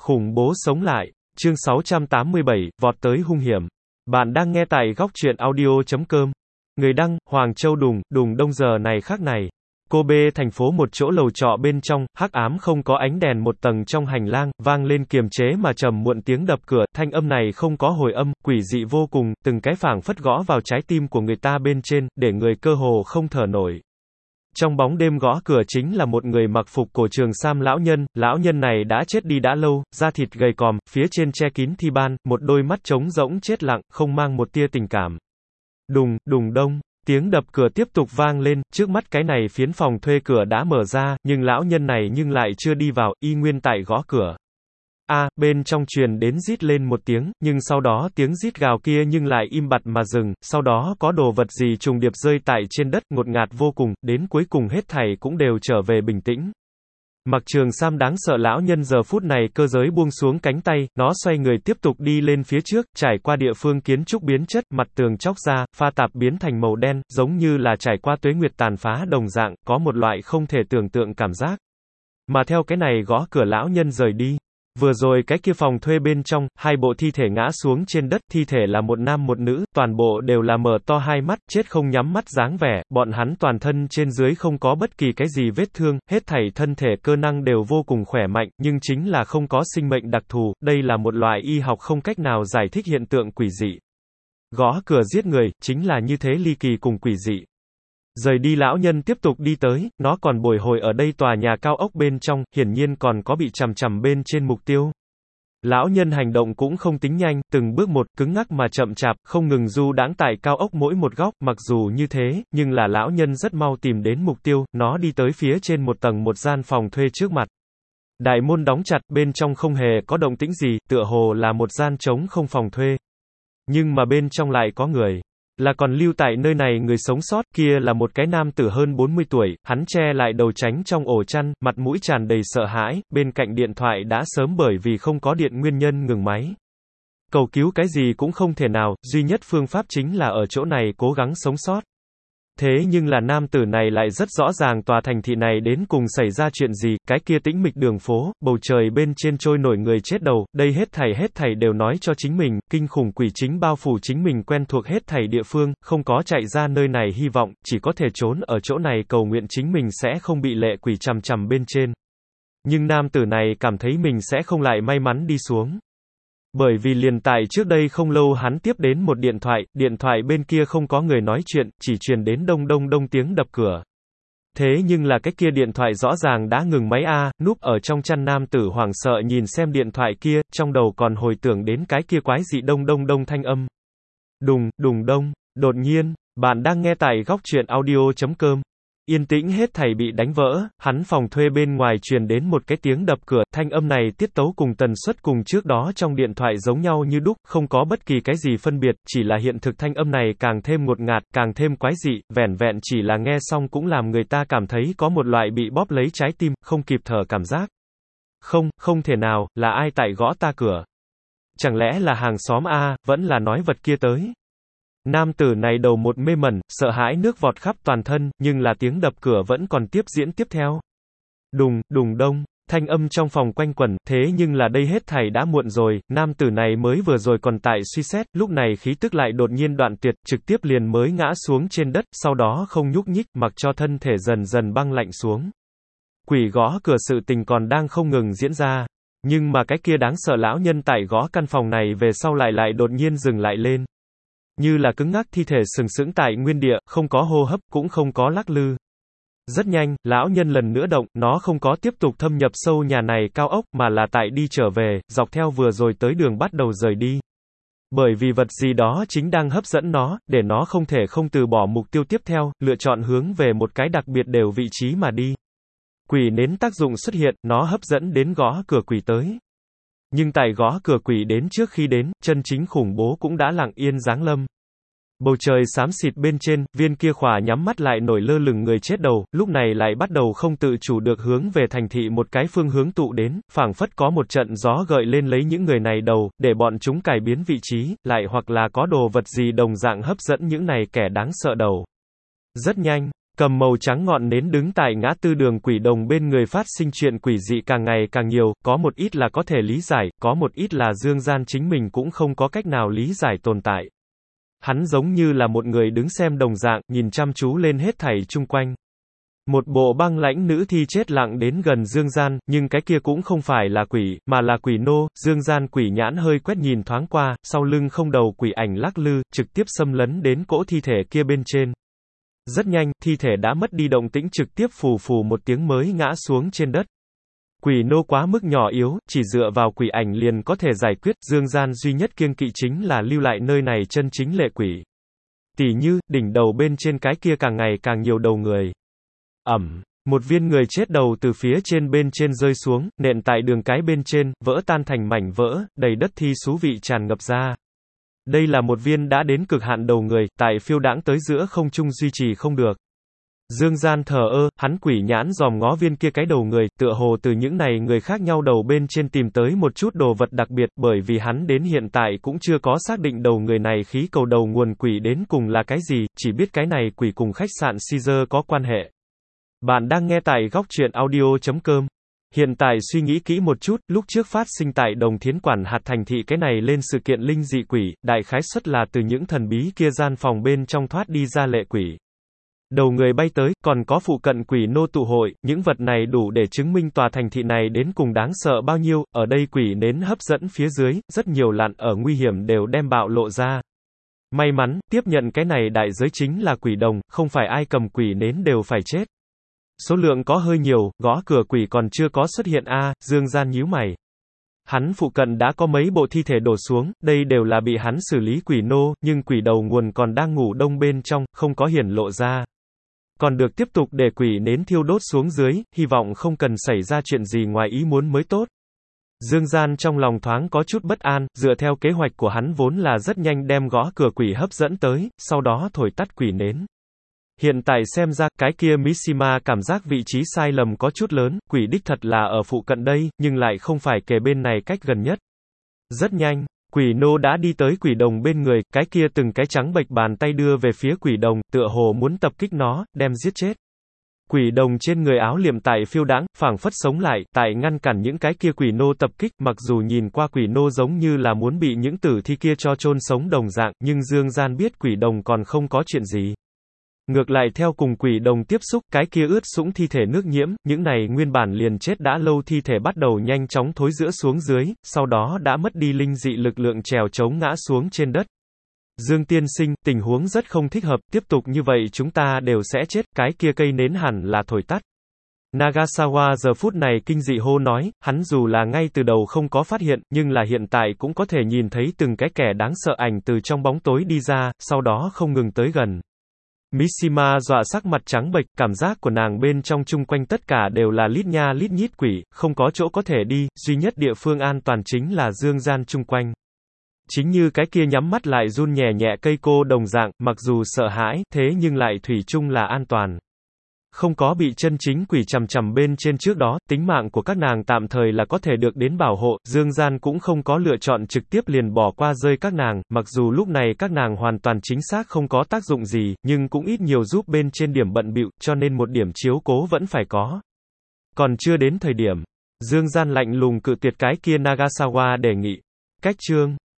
Khủng bố sống lại. Chương 687, vọt tới hung hiểm. Bạn đang nghe tại góc truyện audio.com. Người đăng, Hoàng Châu Đùng Đông giờ này khắc này. Kobe thành phố một chỗ lầu trọ bên trong, hắc ám không có ánh đèn một tầng trong hành lang, vang lên kiềm chế mà trầm muộn tiếng đập cửa, thanh âm này không có hồi âm, quỷ dị vô cùng, từng cái phảng phất gõ vào trái tim của người ta bên trên, để người cơ hồ không thở nổi. Trong bóng đêm gõ cửa chính là một người mặc phục cổ trường sam lão nhân này đã chết đi đã lâu, da thịt gầy còm, phía trên che kín thi ban, một đôi mắt trống rỗng chết lặng, không mang một tia tình cảm. Đùng đông, tiếng đập cửa tiếp tục vang lên, trước mắt cái này phiến phòng thuê cửa đã mở ra, nhưng lão nhân này lại chưa đi vào, y nguyên tại gõ cửa. Bên trong truyền đến rít lên một tiếng, nhưng sau đó tiếng rít gào kia lại im bặt mà dừng, sau đó có đồ vật gì trùng điệp rơi tại trên đất, ngột ngạt vô cùng, đến cuối cùng hết thảy cũng đều trở về bình tĩnh. Mặc trường sam đáng sợ lão nhân giờ phút này cơ giới buông xuống cánh tay, nó xoay người tiếp tục đi lên phía trước, trải qua địa phương kiến trúc biến chất, mặt tường chóc ra, pha tạp biến thành màu đen, giống như là trải qua tuế nguyệt tàn phá đồng dạng, có một loại không thể tưởng tượng cảm giác. Mà theo cái này gõ cửa lão nhân rời đi. Vừa rồi cái kia phòng thuê bên trong, hai bộ thi thể ngã xuống trên đất, thi thể là một nam một nữ, toàn bộ đều là mở to hai mắt, chết không nhắm mắt dáng vẻ, bọn hắn toàn thân trên dưới không có bất kỳ cái gì vết thương, hết thảy thân thể cơ năng đều vô cùng khỏe mạnh, nhưng chính là không có sinh mệnh đặc thù, đây là một loại y học không cách nào giải thích hiện tượng quỷ dị. Gõ cửa giết người, chính là như thế ly kỳ cùng quỷ dị. Rời đi lão nhân tiếp tục đi tới, nó còn bồi hồi ở đây tòa nhà cao ốc bên trong, hiển nhiên còn có bị chằm chằm bên trên mục tiêu. Lão nhân hành động cũng không tính nhanh, từng bước một, cứng ngắc mà chậm chạp, không ngừng du đãng tại cao ốc mỗi một góc, mặc dù như thế, nhưng là lão nhân rất mau tìm đến mục tiêu, nó đi tới phía trên một tầng một gian phòng thuê trước mặt. Đại môn đóng chặt, bên trong không hề có động tĩnh gì, tựa hồ là một gian trống không phòng thuê. Nhưng mà bên trong lại có người. Là còn lưu tại nơi này người sống sót, kia là một cái nam tử hơn 40 tuổi, hắn che lại đầu tránh trong ổ chăn, mặt mũi tràn đầy sợ hãi, bên cạnh điện thoại đã sớm bởi vì không có điện nguyên nhân ngừng máy. Cầu cứu cái gì cũng không thể nào, duy nhất phương pháp chính là ở chỗ này cố gắng sống sót. Thế nhưng là nam tử này lại rất rõ ràng tòa thành thị này đến cùng xảy ra chuyện gì, cái kia tĩnh mịch đường phố, bầu trời bên trên trôi nổi người chết đầu, đây hết thảy đều nói cho chính mình, kinh khủng quỷ chính bao phủ chính mình quen thuộc hết thảy địa phương, không có chạy ra nơi này hy vọng, chỉ có thể trốn ở chỗ này cầu nguyện chính mình sẽ không bị lệ quỷ chằm chằm bên trên. Nhưng nam tử này cảm thấy mình sẽ không lại may mắn đi xuống. Bởi vì liền tại trước đây không lâu hắn tiếp đến một điện thoại bên kia không có người nói chuyện, chỉ truyền đến đông tiếng đập cửa. Thế nhưng là cái kia điện thoại rõ ràng đã ngừng máy núp ở trong chăn nam tử hoảng sợ nhìn xem điện thoại kia, trong đầu còn hồi tưởng đến cái kia quái dị đông thanh âm. Đùng đông, đột nhiên, bạn đang nghe tại góc truyện audio.com. Yên tĩnh hết thảy bị đánh vỡ, hắn phòng thuê bên ngoài truyền đến một cái tiếng đập cửa, thanh âm này tiết tấu cùng tần suất cùng trước đó trong điện thoại giống nhau như đúc, không có bất kỳ cái gì phân biệt, chỉ là hiện thực thanh âm này càng thêm ngột ngạt, càng thêm quái dị, vẻn vẹn chỉ là nghe xong cũng làm người ta cảm thấy có một loại bị bóp lấy trái tim, không kịp thở cảm giác. Không thể nào, là ai tại gõ ta cửa? Chẳng lẽ là hàng xóm vẫn là nói vật kia tới? Nam tử này đầu một mê mẩn, sợ hãi nước vọt khắp toàn thân, nhưng là tiếng đập cửa vẫn còn tiếp diễn tiếp theo. Đùng đông, thanh âm trong phòng quanh quẩn, thế nhưng là đây hết thảy đã muộn rồi, nam tử này mới vừa rồi còn tại suy xét, lúc này khí tức lại đột nhiên đoạn tuyệt, trực tiếp liền mới ngã xuống trên đất, sau đó không nhúc nhích, mặc cho thân thể dần dần băng lạnh xuống. Quỷ gõ cửa sự tình còn đang không ngừng diễn ra, nhưng mà cái kia đáng sợ lão nhân tại gõ căn phòng này về sau lại đột nhiên dừng lại lên. Như là cứng ngắc thi thể sừng sững tại nguyên địa, không có hô hấp, cũng không có lắc lư. Rất nhanh, lão nhân lần nữa động, nó không có tiếp tục thâm nhập sâu nhà này cao ốc, mà là tại đi trở về, dọc theo vừa rồi tới đường bắt đầu rời đi. Bởi vì vật gì đó chính đang hấp dẫn nó, để nó không thể không từ bỏ mục tiêu tiếp theo, lựa chọn hướng về một cái đặc biệt đều vị trí mà đi. Quỷ nến tác dụng xuất hiện, nó hấp dẫn đến gõ cửa quỷ tới. Nhưng tại gõ cửa quỷ đến trước khi đến, chân chính khủng bố cũng đã lặng yên giáng lâm. Bầu trời xám xịt bên trên, viên kia khỏa nhắm mắt lại nổi lơ lửng người chết đầu, lúc này lại bắt đầu không tự chủ được hướng về thành thị một cái phương hướng tụ đến, phảng phất có một trận gió gợi lên lấy những người này đầu, để bọn chúng cải biến vị trí, lại hoặc là có đồ vật gì đồng dạng hấp dẫn những này kẻ đáng sợ đầu. Rất nhanh, Cầm màu trắng ngọn nến đứng tại ngã tư đường quỷ đồng bên người phát sinh chuyện quỷ dị càng ngày càng nhiều, có một ít là có thể lý giải, có một ít là Dương Gian chính mình cũng không có cách nào lý giải tồn tại. Hắn giống như là một người đứng xem đồng dạng, nhìn chăm chú lên hết thảy chung quanh. Một bộ băng lãnh nữ thi chết lặng đến gần Dương Gian, nhưng cái kia cũng không phải là quỷ, mà là quỷ nô. Dương Gian quỷ nhãn hơi quét nhìn thoáng qua, sau lưng không đầu quỷ ảnh lắc lư, trực tiếp xâm lấn đến cỗ thi thể kia bên trên. Rất nhanh, thi thể đã mất đi động tĩnh, trực tiếp phù phù một tiếng mới ngã xuống trên đất. Quỷ nô quá mức nhỏ yếu, chỉ dựa vào quỷ ảnh liền có thể giải quyết. Dương Gian duy nhất kiêng kỵ chính là lưu lại nơi này chân chính lệ quỷ. Tỉ như, đỉnh đầu bên trên cái kia càng ngày càng nhiều đầu người. Một viên người chết đầu từ phía trên bên trên rơi xuống, nện tại đường cái bên trên, vỡ tan thành mảnh vỡ, đầy đất thi xú vị tràn ngập ra. Đây là một viên đã đến cực hạn đầu người, tại phiêu đãng tới giữa không trung duy trì không được. Dương Gian thờ ơ, hắn quỷ nhãn dòm ngó viên kia cái đầu người, tựa hồ từ những này người khác nhau đầu bên trên tìm tới một chút đồ vật đặc biệt, bởi vì hắn đến hiện tại cũng chưa có xác định đầu người này khí cầu đầu nguồn quỷ đến cùng là cái gì, chỉ biết cái này quỷ cùng khách sạn Caesar có quan hệ. Bạn đang nghe tại góc truyện audio.com. Hiện tại suy nghĩ kỹ một chút, lúc trước phát sinh tại Đồng Thiến quản hạt thành thị cái này lên sự kiện linh dị quỷ, đại khái suất là từ những thần bí kia gian phòng bên trong thoát đi ra lệ quỷ. Đầu người bay tới, còn có phụ cận quỷ nô tụ hội, những vật này đủ để chứng minh tòa thành thị này đến cùng đáng sợ bao nhiêu, ở đây quỷ nến hấp dẫn phía dưới, rất nhiều lặn ở nguy hiểm đều đem bạo lộ ra. May mắn, tiếp nhận cái này đại giới chính là quỷ đồng, không phải ai cầm quỷ nến đều phải chết. Số lượng có hơi nhiều, gõ cửa quỷ còn chưa có xuất hiện Dương Gian nhíu mày. Hắn phụ cận đã có mấy bộ thi thể đổ xuống, đây đều là bị hắn xử lý quỷ nô, nhưng quỷ đầu nguồn còn đang ngủ đông bên trong, không có hiển lộ ra. Còn được tiếp tục để quỷ nến thiêu đốt xuống dưới, hy vọng không cần xảy ra chuyện gì ngoài ý muốn mới tốt. Dương Gian trong lòng thoáng có chút bất an, dựa theo kế hoạch của hắn vốn là rất nhanh đem gõ cửa quỷ hấp dẫn tới, sau đó thổi tắt quỷ nến. Hiện tại xem ra, cái kia Mishima cảm giác vị trí sai lầm có chút lớn, quỷ đích thật là ở phụ cận đây, nhưng lại không phải kề bên này cách gần nhất. Rất nhanh, quỷ nô đã đi tới quỷ đồng bên người, cái kia từng cái trắng bệch bàn tay đưa về phía quỷ đồng, tựa hồ muốn tập kích nó, đem giết chết. Quỷ đồng trên người áo liệm tại phiêu đãng, phảng phất sống lại, tại ngăn cản những cái kia quỷ nô tập kích, mặc dù nhìn qua quỷ nô giống như là muốn bị những tử thi kia cho chôn sống đồng dạng, nhưng Dương Gian biết quỷ đồng còn không có chuyện gì. Ngược lại theo cùng quỷ đồng tiếp xúc, cái kia ướt sũng thi thể nước nhiễm, những này nguyên bản liền chết đã lâu thi thể bắt đầu nhanh chóng thối rữa xuống dưới, sau đó đã mất đi linh dị lực lượng trèo trống ngã xuống trên đất. Dương tiên sinh, tình huống rất không thích hợp, tiếp tục như vậy chúng ta đều sẽ chết, cái kia cây nến hẳn là thổi tắt. Nagasawa giờ phút này kinh dị hô nói, hắn dù là ngay từ đầu không có phát hiện, nhưng là hiện tại cũng có thể nhìn thấy từng cái kẻ đáng sợ ảnh từ trong bóng tối đi ra, sau đó không ngừng tới gần. Mishima dọa sắc mặt trắng bệch, cảm giác của nàng bên trong chung quanh tất cả đều là lít nha lít nhít quỷ, không có chỗ có thể đi, duy nhất địa phương an toàn chính là Dương Gian chung quanh. Chính như cái kia nhắm mắt lại run nhẹ nhẹ cây cô đồng dạng, mặc dù sợ hãi, thế nhưng lại thủy chung là an toàn. Không có bị chân chính quỷ chằm chằm bên trên trước đó, tính mạng của các nàng tạm thời là có thể được đến bảo hộ, Dương Gian cũng không có lựa chọn trực tiếp liền bỏ qua rơi các nàng, mặc dù lúc này các nàng hoàn toàn chính xác không có tác dụng gì, nhưng cũng ít nhiều giúp bên trên điểm bận bịu, cho nên một điểm chiếu cố vẫn phải có. Còn chưa đến thời điểm, Dương Gian lạnh lùng cự tuyệt cái kia Nagasawa đề nghị. Cách chương